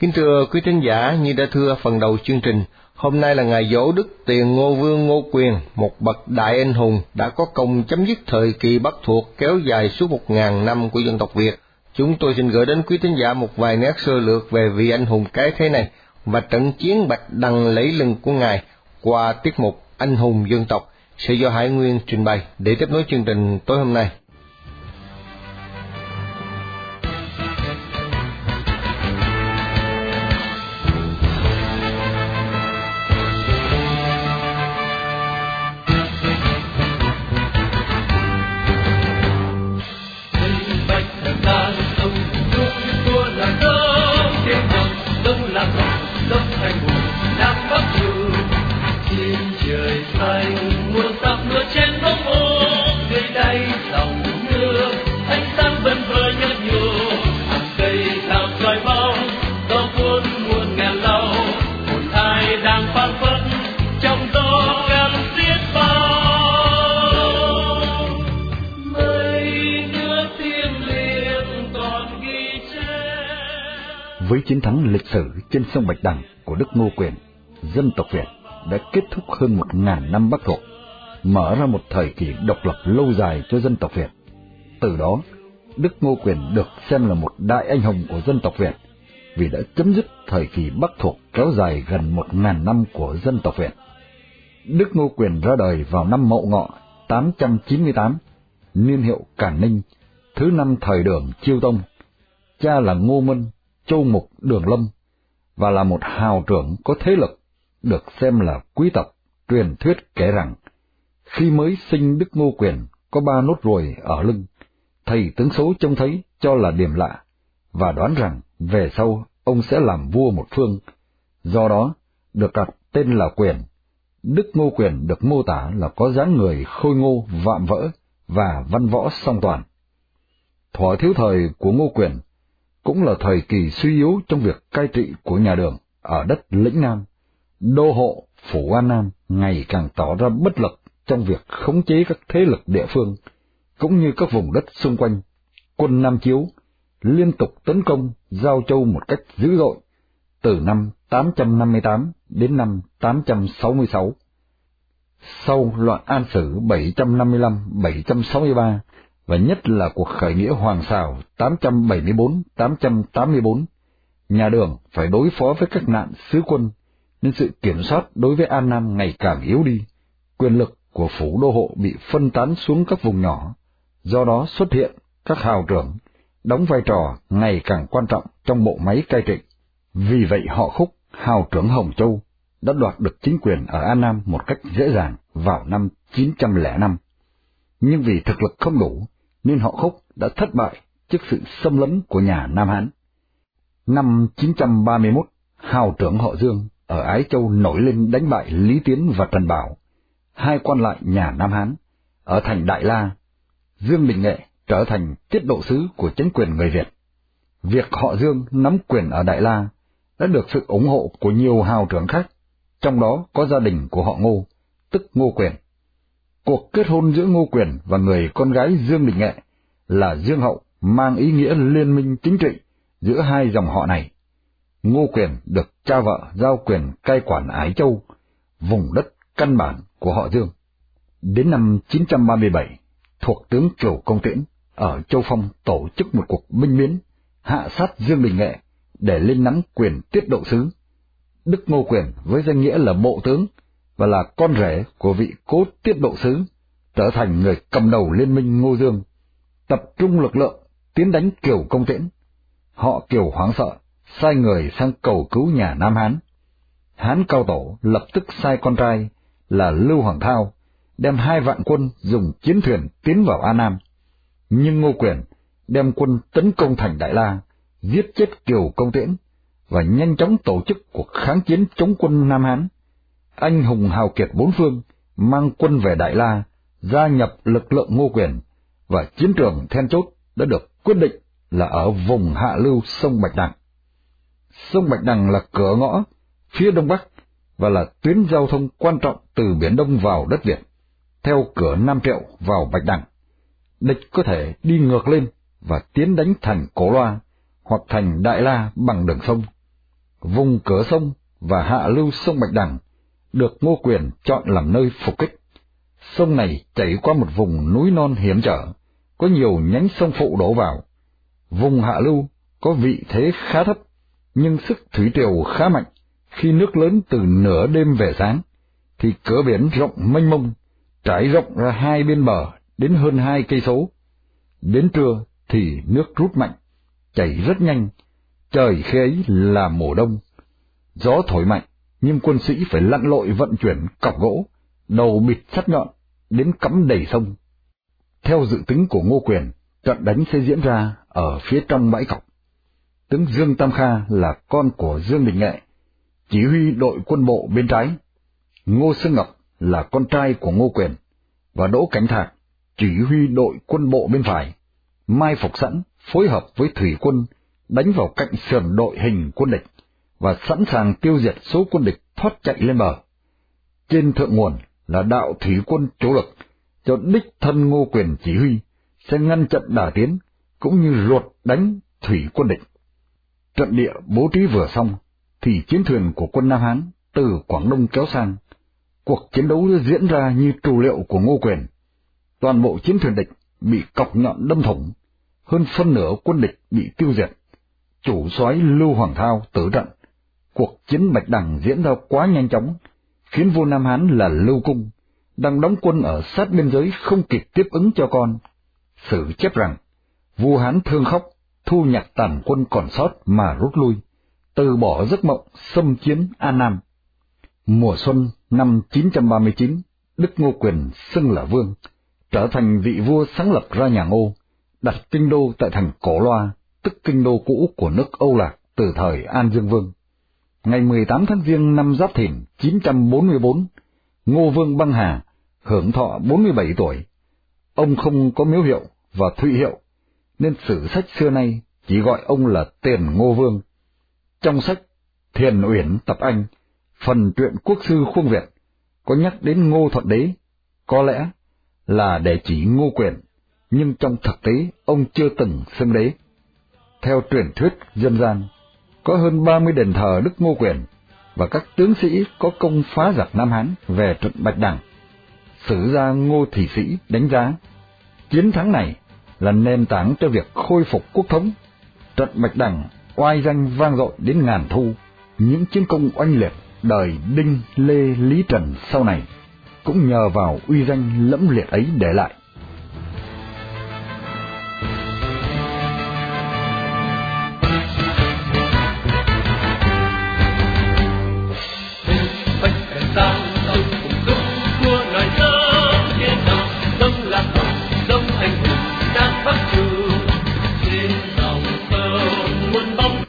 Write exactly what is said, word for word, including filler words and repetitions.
Kính thưa quý thính giả, như đã thưa phần đầu chương trình, hôm nay là ngày giỗ Đức Tiền Ngô Vương Ngô Quyền, một bậc đại anh hùng đã có công chấm dứt thời kỳ Bắc thuộc kéo dài suốt một ngàn năm của dân tộc Việt. Chúng tôi xin gửi đến quý thính giả một vài nét sơ lược về vị anh hùng cái thế này và trận chiến Bạch Đằng lấy lưng của ngài qua tiết mục Anh hùng dân tộc sẽ do Hải Nguyên trình bày để tiếp nối chương trình tối hôm nay. Với chiến thắng lịch sử trên sông Bạch Đằng của Đức Ngô Quyền, dân tộc Việt đã kết thúc hơn một ngàn năm Bắc thuộc, mở ra một thời kỳ độc lập lâu dài cho dân tộc Việt. Từ đó, Đức Ngô Quyền được xem là một đại anh hùng của dân tộc Việt vì đã chấm dứt thời kỳ Bắc thuộc kéo dài gần một ngàn năm của dân tộc Việt. Đức Ngô Quyền ra đời vào năm Mậu Ngọ tám trăm chín mươi tám, niên hiệu Càn Ninh, thứ năm thời Đường Chiêu Tông. Cha là Ngô Mân, Châu Mục Đường Lâm, và là một hào trưởng có thế lực, được xem là quý tộc. Truyền thuyết kể rằng, khi mới sinh Đức Ngô Quyền có ba nốt ruồi ở lưng, thầy tướng số trông thấy cho là điểm lạ, và đoán rằng về sau ông sẽ làm vua một phương, do đó được đặt tên là Quyền. Đức Ngô Quyền được mô tả là có dáng người khôi ngô vạm vỡ và văn võ song toàn. Thuở thiếu thời của Ngô Quyền cũng là thời kỳ suy yếu trong việc cai trị của nhà Đường ở đất lĩnh Nam. Đô hộ Phủ An Nam ngày càng tỏ ra bất lực trong việc khống chế các thế lực địa phương, cũng như các vùng đất xung quanh. Quân Nam Chiếu liên tục tấn công Giao Châu một cách dữ dội, từ năm tám trăm năm mươi tám đến năm tám trăm sáu mươi sáu. Sau loạn An Sử bảy trăm năm mươi lăm đến bảy trăm sáu mươi ba, và nhất là cuộc khởi nghĩa Hoàng Sào tám trăm bảy mươi tư đến tám trăm tám mươi tư, nhà Đường phải đối phó với các nạn sứ quân, nên sự kiểm soát đối với An Nam ngày càng yếu đi. Quyền lực của phủ đô hộ bị phân tán xuống các vùng nhỏ, do đó xuất hiện các hào trưởng, đóng vai trò ngày càng quan trọng trong bộ máy cai trị. Vì vậy họ Khúc, hào trưởng Hồng Châu, đã đoạt được chính quyền ở An Nam một cách dễ dàng vào năm chín trăm lẻ năm. Nhưng vì thực lực không đủ, nên họ Khúc đã thất bại trước sự xâm lấn của nhà Nam Hán. Năm chín trăm ba mươi mốt, hào trưởng họ Dương ở Ái Châu nổi lên đánh bại Lý Tiến và Trần Bảo, hai quan lại nhà Nam Hán, ở thành Đại La. Dương Đình Nghệ trở thành tiết độ sứ của chính quyền người Việt. Việc họ Dương nắm quyền ở Đại La đã được sự ủng hộ của nhiều hào trưởng khác, trong đó có gia đình của họ Ngô, tức Ngô Quyền. Cuộc kết hôn giữa Ngô Quyền và người con gái Dương Đình Nghệ là Dương Hậu mang ý nghĩa liên minh chính trị giữa hai dòng họ này. Ngô Quyền được cha vợ giao quyền cai quản Ái Châu, vùng đất căn bản của họ Dương. Đến năm chín trăm ba mươi bảy, thuộc tướng Kiều Công Tiễn ở Châu Phong tổ chức một cuộc binh biến, hạ sát Dương Đình Nghệ để lên nắm quyền tiết độ sứ. Đức Ngô Quyền với danh nghĩa là bộ tướng và là con rể của vị cố tiết độ sứ, trở thành người cầm đầu liên minh Ngô Dương, tập trung lực lượng tiến đánh Kiều Công Tiễn. Họ Kiều hoảng sợ, sai người sang cầu cứu nhà Nam Hán. Hán Cao Tổ lập tức sai con trai là Lưu Hoàng Thao đem hai vạn quân dùng chiến thuyền tiến vào An Nam. Nhưng Ngô Quyền đem quân tấn công thành Đại La, giết chết Kiều Công Tiễn và nhanh chóng tổ chức cuộc kháng chiến chống quân Nam Hán. Anh hùng hào kiệt bốn phương mang quân về Đại La, gia nhập lực lượng Ngô Quyền, và chiến trường then chốt đã được quyết định là ở vùng hạ lưu sông Bạch Đằng. Sông Bạch Đằng là cửa ngõ phía đông bắc và là tuyến giao thông quan trọng từ Biển Đông vào đất Việt, theo cửa Nam Triệu vào Bạch Đằng. Địch có thể đi ngược lên và tiến đánh thành Cổ Loa hoặc thành Đại La bằng đường sông. Vùng cửa sông và hạ lưu sông Bạch Đằng được Ngô Quyền chọn làm nơi phục kích. Sông này chảy qua một vùng núi non hiểm trở, có nhiều nhánh sông phụ đổ vào. Vùng hạ lưu có vị thế khá thấp, nhưng sức thủy triều khá mạnh. Khi nước lớn từ nửa đêm về sáng, thì cửa biển rộng mênh mông, trải rộng ra hai bên bờ đến hơn hai cây số. Đến trưa thì nước rút mạnh, chảy rất nhanh. Trời khi ấy là mùa đông, gió thổi mạnh, nhưng quân sĩ phải lặn lội vận chuyển cọc gỗ, đầu bịt sắt nhọn, đến cắm đầy sông. Theo dự tính của Ngô Quyền, trận đánh sẽ diễn ra ở phía trong bãi cọc. Tướng Dương Tam Kha là con của Dương Đình Nghệ, chỉ huy đội quân bộ bên trái. Ngô Xương Ngọc là con trai của Ngô Quyền, và Đỗ Cảnh Thạc chỉ huy đội quân bộ bên phải, mai phục sẵn, phối hợp với thủy quân đánh vào cạnh sườn đội hình quân địch và sẵn sàng tiêu diệt số quân địch thoát chạy lên bờ. Trên thượng nguồn là đạo thủy quân chủ lực do đích thân Ngô Quyền chỉ huy, sẽ ngăn chặn đà tiến cũng như ruột đánh thủy quân địch. Trận địa bố trí vừa xong thì chiến thuyền của quân Nam Hán từ Quảng Đông kéo sang. Cuộc chiến đấu diễn ra như trù liệu của Ngô Quyền. Toàn bộ chiến thuyền địch bị cọc nhọn đâm thủng, hơn phân nửa quân địch bị tiêu diệt. Chủ soái Lưu Hoàng Thao tử trận. Cuộc chiến Bạch Đằng diễn ra quá nhanh chóng, khiến vua Nam Hán là Lưu Cung đang đóng quân ở sát biên giới không kịp tiếp ứng cho con. Sử chép rằng vua Hán thương khóc, thu nhặt tàn quân còn sót mà rút lui, từ bỏ giấc mộng xâm chiến An Nam. Mùa xuân năm chín trăm ba mươi chín, Đức Ngô Quyền xưng là vương, trở thành vị vua sáng lập ra nhà Ngô, đặt kinh đô tại thành Cổ Loa, tức kinh đô cũ của nước Âu Lạc từ thời An Dương Vương. Ngày mười tám tháng Giêng năm Giáp Thìn chín trăm bốn mươi tư, Ngô Vương băng hà, hưởng thọ bốn mươi bảy tuổi. Ông không có miếu hiệu và thụy hiệu, nên sử sách xưa nay chỉ gọi ông là Tiền Ngô Vương. Trong sách Thiền Uyển Tập Anh, phần truyện Quốc sư Khuông Việt, có nhắc đến Ngô Thuận Đế, có lẽ là để chỉ Ngô Quyền, nhưng trong thực tế ông chưa từng xưng đế. Theo truyền thuyết dân gian, có hơn ba mươi đền thờ Đức Ngô Quyền và các tướng sĩ có công phá giặc Nam Hán về trận Bạch Đằng. Sử gia Ngô Thị Sĩ đánh giá, chiến thắng này là nền tảng cho việc khôi phục quốc thống. Trận Bạch Đằng oai danh vang dội đến ngàn thu. Những chiến công oanh liệt đời Đinh, Lê, Lý, Trần sau này cũng nhờ vào uy danh lẫm liệt ấy để lại.